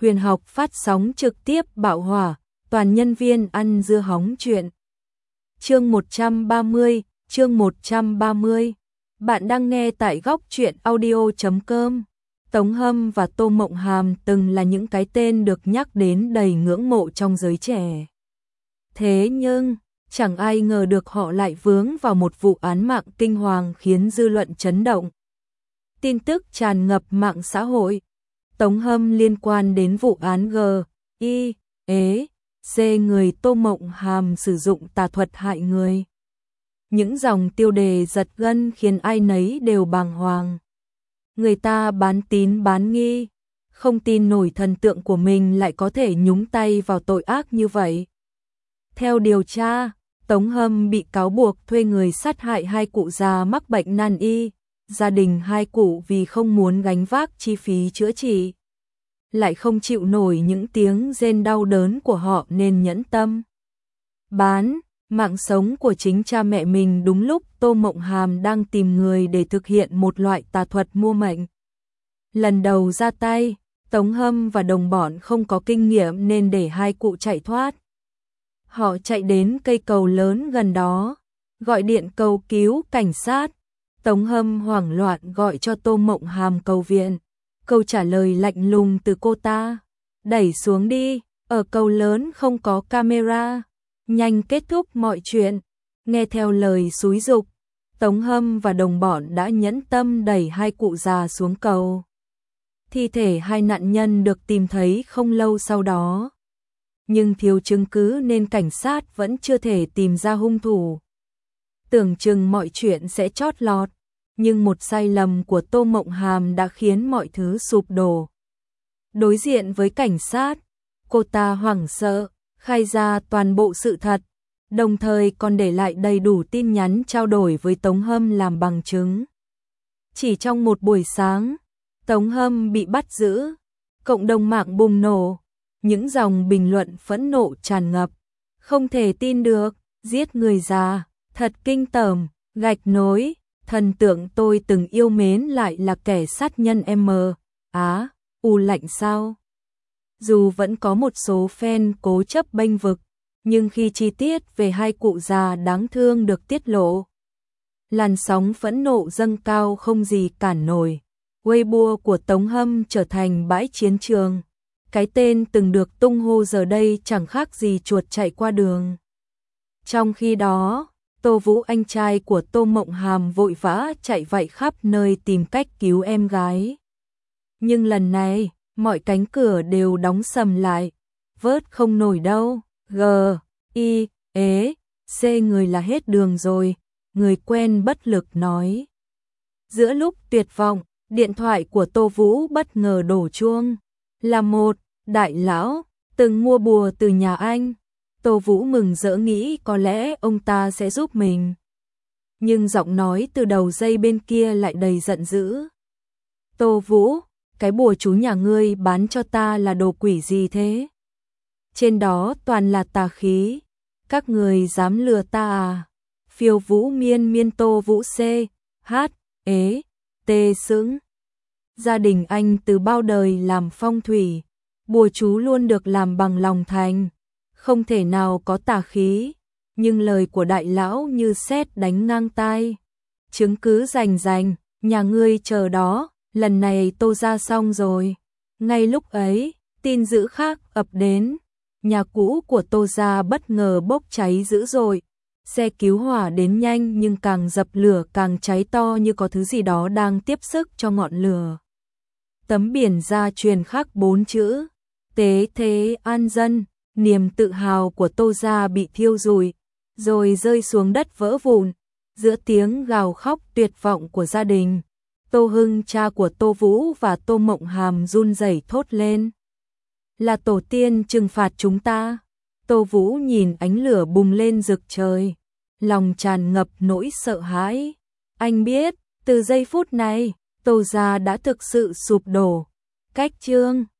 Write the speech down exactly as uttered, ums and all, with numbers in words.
Huyền học phát sóng trực tiếp bạo hỏa, toàn nhân viên ăn dưa hóng chuyện. Chương một trăm ba mươi, chương một trăm ba mươi. Bạn đang nghe tại góc truyện audio chấm com. Tống Hâm và Tô Mộng Hàm từng là những cái tên được nhắc đến đầy ngưỡng mộ trong giới trẻ. Thế nhưng, chẳng ai ngờ được họ lại vướng vào một vụ án mạng kinh hoàng khiến dư luận chấn động. Tin tức tràn ngập mạng xã hội. Tống Hâm liên quan đến vụ án G, I, ế, C người Tô Mộng Hàm sử dụng tà thuật hại người. Những dòng tiêu đề giật gân khiến ai nấy đều bàng hoàng. Người ta bán tín bán nghi, không tin nổi thần tượng của mình lại có thể nhúng tay vào tội ác như vậy. Theo điều tra, Tống Hâm bị cáo buộc thuê người sát hại hai cụ già mắc bệnh nan y. Gia đình hai cụ vì không muốn gánh vác chi phí chữa trị, lại không chịu nổi những tiếng rên đau đớn của họ nên nhẫn tâm bán mạng sống của chính cha mẹ mình đúng lúc Tô Mộng Hàm đang tìm người để thực hiện một loại tà thuật mua mệnh. Lần đầu ra tay, Tống Hâm và đồng bọn không có kinh nghiệm nên để hai cụ chạy thoát. Họ chạy đến cây cầu lớn gần đó, gọi điện cầu cứu cảnh sát. Tống Hâm hoảng loạn gọi cho Tô Mộng Hàm cầu viện. Câu trả lời lạnh lùng từ cô ta: đẩy xuống đi, ở cầu lớn không có camera, nhanh kết thúc mọi chuyện. Nghe theo lời xúi giục, Tống Hâm và đồng bọn đã nhẫn tâm đẩy hai cụ già xuống cầu. Thi thể hai nạn nhân được tìm thấy không lâu sau đó, nhưng thiếu chứng cứ nên cảnh sát vẫn chưa thể tìm ra hung thủ. Tưởng chừng mọi chuyện sẽ chót lọt, nhưng một sai lầm của Tô Mộng Hàm đã khiến mọi thứ sụp đổ. Đối diện với cảnh sát, cô ta hoảng sợ, khai ra toàn bộ sự thật, đồng thời còn để lại đầy đủ tin nhắn trao đổi với Tống Hâm làm bằng chứng. Chỉ trong một buổi sáng, Tống Hâm bị bắt giữ, cộng đồng mạng bùng nổ, những dòng bình luận phẫn nộ tràn ngập. Không thể tin được, giết người già, thật kinh tởm, gạch nối, thần tượng tôi từng yêu mến lại là kẻ sát nhân M. Á, u lạnh sao? Dù vẫn có một số fan cố chấp bênh vực, nhưng khi chi tiết về hai cụ già đáng thương được tiết lộ, làn sóng phẫn nộ dâng cao không gì cản nổi. Weibo của Tống Hâm trở thành bãi chiến trường. Cái tên từng được tung hô giờ đây chẳng khác gì chuột chạy qua đường. Trong khi đó, Tô Vũ anh trai của Tô Mộng Hàm vội vã chạy vạy khắp nơi tìm cách cứu em gái. Nhưng lần này, mọi cánh cửa đều đóng sầm lại, vớt không nổi đâu. G, I, ế, C người là hết đường rồi, người quen bất lực nói. Giữa lúc tuyệt vọng, điện thoại của Tô Vũ bất ngờ đổ chuông. Là một đại lão từng mua bùa từ nhà anh. Tô Vũ mừng rỡ nghĩ có lẽ ông ta sẽ giúp mình. Nhưng giọng nói từ đầu dây bên kia lại đầy giận dữ. Tô Vũ, cái bùa chú nhà ngươi bán cho ta là đồ quỷ gì thế? Trên đó toàn là tà khí. Các người dám lừa ta à? Phiêu Vũ miên miên Tô Vũ C, H, ế, T sững. Gia đình anh từ bao đời làm phong thủy. Bùa chú luôn được làm bằng lòng thành, không thể nào có tà khí, nhưng lời của đại lão như sét đánh ngang tai. Chứng cứ rành rành, nhà ngươi chờ đó, lần này Tô ra xong rồi. Ngay lúc ấy, tin dữ khác ập đến, nhà cũ của Tô gia bất ngờ bốc cháy dữ dội. Xe cứu hỏa đến nhanh nhưng càng dập lửa càng cháy to như có thứ gì đó đang tiếp sức cho ngọn lửa. Tấm biển gia truyền khắc bốn chữ: tế thế an dân. Niềm tự hào của Tô gia bị thiêu rụi, rồi rơi xuống đất vỡ vụn. Giữa tiếng gào khóc tuyệt vọng của gia đình, Tô Hưng, cha của Tô Vũ và Tô Mộng Hàm run rẩy thốt lên: là tổ tiên trừng phạt chúng ta. Tô Vũ nhìn ánh lửa bùng lên rực trời, lòng tràn ngập nỗi sợ hãi. Anh biết, từ giây phút này, Tô gia đã thực sự sụp đổ. Cách chương